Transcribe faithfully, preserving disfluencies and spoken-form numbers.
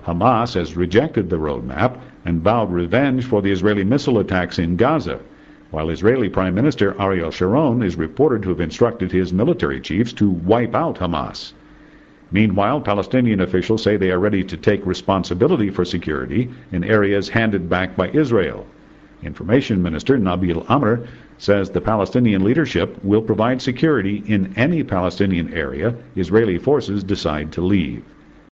Hamas has rejected the roadmap and vowed revenge for the Israeli missile attacks in Gaza, while Israeli Prime Minister Ariel Sharon is reported to have instructed his military chiefs to wipe out Hamas. Meanwhile, Palestinian officials say they are ready to take responsibility for security in areas handed back by Israel. Information Minister Nabil Amr says the Palestinian leadership will provide security in any Palestinian area Israeli forces decide to leave.